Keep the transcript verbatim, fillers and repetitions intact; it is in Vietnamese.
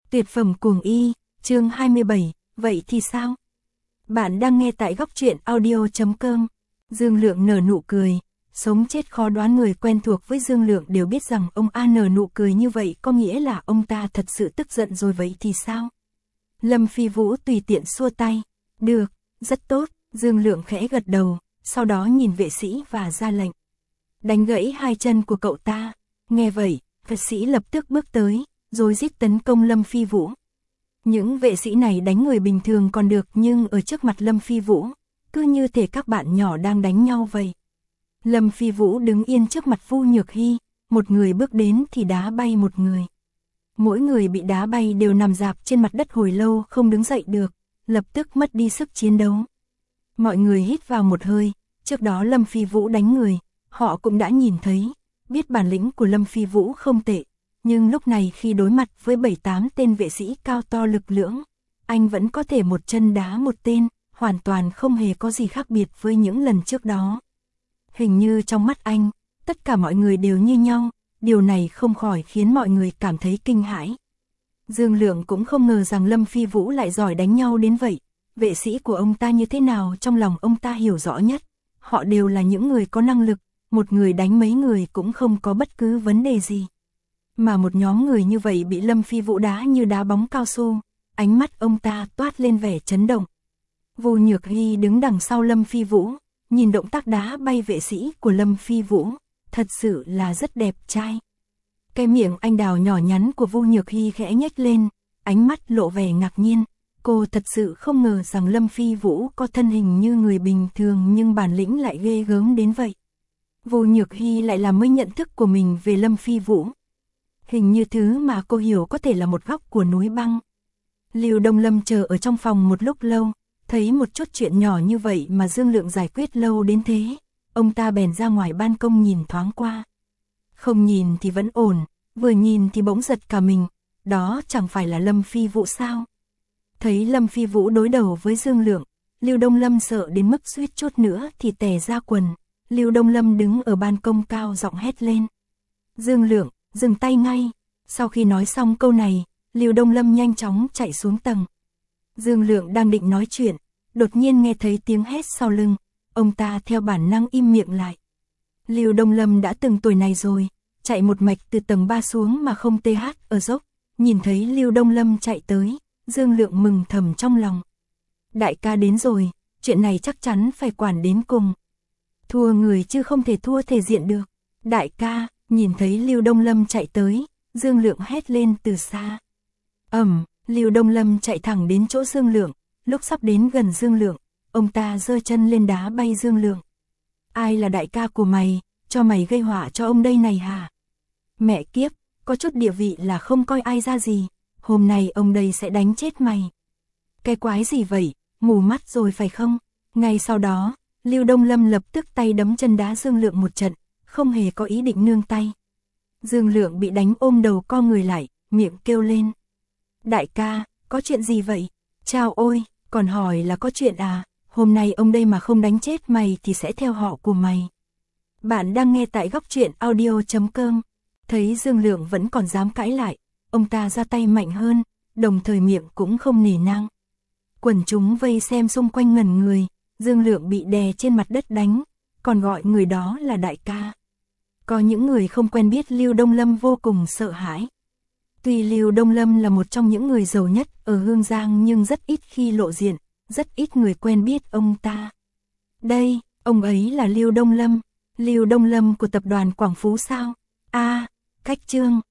Tuyệt phẩm cuồng y, chương hai mươi bảy, vậy thì sao? Bạn đang nghe tại góc truyện audio chấm com. Dương Lượng nở nụ cười, sống chết khó đoán, người quen thuộc với Dương Lượng đều biết rằng ông A nở nụ cười như vậy có nghĩa là ông ta thật sự tức giận rồi. Vậy thì sao? Lâm Phi Vũ tùy tiện xua tay, được, rất tốt, Dương Lượng khẽ gật đầu, sau đó nhìn vệ sĩ và ra lệnh. Đánh gãy hai chân của cậu ta, nghe vậy, vệ sĩ lập tức bước tới, rồi giết tấn công Lâm Phi Vũ. Những vệ sĩ này đánh người bình thường còn được, nhưng ở trước mặt Lâm Phi Vũ, cứ như thể các bạn nhỏ đang đánh nhau vậy. Lâm Phi Vũ đứng yên trước mặt Vu Nhược Hy, một người bước đến thì đá bay một người. Mỗi người bị đá bay đều nằm rạp trên mặt đất hồi lâu không đứng dậy được, lập tức mất đi sức chiến đấu. Mọi người hít vào một hơi, trước đó Lâm Phi Vũ đánh người, họ cũng đã nhìn thấy, biết bản lĩnh của Lâm Phi Vũ không tệ. Nhưng lúc này khi đối mặt với bảy tám tên vệ sĩ cao to lực lưỡng, anh vẫn có thể một chân đá một tên, hoàn toàn không hề có gì khác biệt với những lần trước đó. Hình như trong mắt anh, tất cả mọi người đều như nhau, điều này không khỏi khiến mọi người cảm thấy kinh hãi. Dương Lượng cũng không ngờ rằng Lâm Phi Vũ lại giỏi đánh nhau đến vậy, vệ sĩ của ông ta như thế nào trong lòng ông ta hiểu rõ nhất, họ đều là những người có năng lực, một người đánh mấy người cũng không có bất cứ vấn đề gì. Mà một nhóm người như vậy bị Lâm Phi Vũ đá như đá bóng cao su, ánh mắt ông ta toát lên vẻ chấn động. Vu Nhược Hy đứng đằng sau Lâm Phi Vũ, nhìn động tác đá bay vệ sĩ của Lâm Phi Vũ, thật sự là rất đẹp trai. Cái miệng anh đào nhỏ nhắn của Vu Nhược Hy khẽ nhếch lên, ánh mắt lộ vẻ ngạc nhiên, cô thật sự không ngờ rằng Lâm Phi Vũ có thân hình như người bình thường nhưng bản lĩnh lại ghê gớm đến vậy. Vu Nhược Hy lại làm mới nhận thức của mình về Lâm Phi Vũ. Hình như thứ mà cô hiểu có thể là một góc của núi băng. Lưu Đông Lâm chờ ở trong phòng một lúc lâu, thấy một chút chuyện nhỏ như vậy mà Dương Lượng giải quyết lâu đến thế, ông ta bèn ra ngoài ban công nhìn thoáng qua. Không nhìn thì vẫn ổn, vừa nhìn thì bỗng giật cả mình, đó chẳng phải là Lâm Phi Vũ sao? Thấy Lâm Phi Vũ đối đầu với Dương Lượng, Lưu Đông Lâm sợ đến mức suýt chút nữa thì tè ra quần. Lưu Đông Lâm đứng ở ban công cao giọng hét lên. Dương Lượng, dừng tay ngay. Sau khi nói xong câu này, Lưu Đông Lâm nhanh chóng chạy xuống tầng. Dương Lượng đang định nói chuyện, đột nhiên nghe thấy tiếng hét sau lưng, ông ta theo bản năng im miệng lại. Lưu Đông Lâm đã từng tuổi này rồi, chạy một mạch từ tầng ba xuống mà không tê hát ở dốc, nhìn thấy Lưu Đông Lâm chạy tới, Dương Lượng mừng thầm trong lòng. Đại ca đến rồi, chuyện này chắc chắn phải quản đến cùng. Thua người chứ không thể thua thể diện được. Đại ca, nhìn thấy Lưu Đông Lâm chạy tới, Dương Lượng hét lên từ xa. Ầm, Lưu Đông Lâm chạy thẳng đến chỗ Dương Lượng, lúc sắp đến gần Dương Lượng, ông ta giơ chân lên đá bay Dương Lượng. Ai là đại ca của mày, cho mày gây họa cho ông đây này hả? Mẹ kiếp, có chút địa vị là không coi ai ra gì, hôm nay ông đây sẽ đánh chết mày. Cái quái gì vậy, mù mắt rồi phải không? Ngay sau đó, Lưu Đông Lâm lập tức tay đấm chân đá Dương Lượng một trận, không hề có ý định nương tay. Dương Lượng bị đánh ôm đầu co người lại, miệng kêu lên. Đại ca, có chuyện gì vậy? Chao ôi, còn hỏi là có chuyện à, hôm nay ông đây mà không đánh chết mày thì sẽ theo họ của mày. Bạn đang nghe tại góc truyện audio chấm com. Thấy Dương Lượng vẫn còn dám cãi lại, ông ta ra tay mạnh hơn, đồng thời miệng cũng không nể nang. Quần chúng vây xem xung quanh ngẩn người, Dương Lượng bị đè trên mặt đất đánh, còn gọi người đó là đại ca. Có những người không quen biết Lưu Đông Lâm vô cùng sợ hãi. Tuy Lưu Đông Lâm là một trong những người giàu nhất ở Hương Giang nhưng rất ít khi lộ diện, rất ít người quen biết ông ta. Đây, ông ấy là Lưu Đông Lâm, Lưu Đông Lâm của tập đoàn Quảng Phú sao? A, à, cách Trương,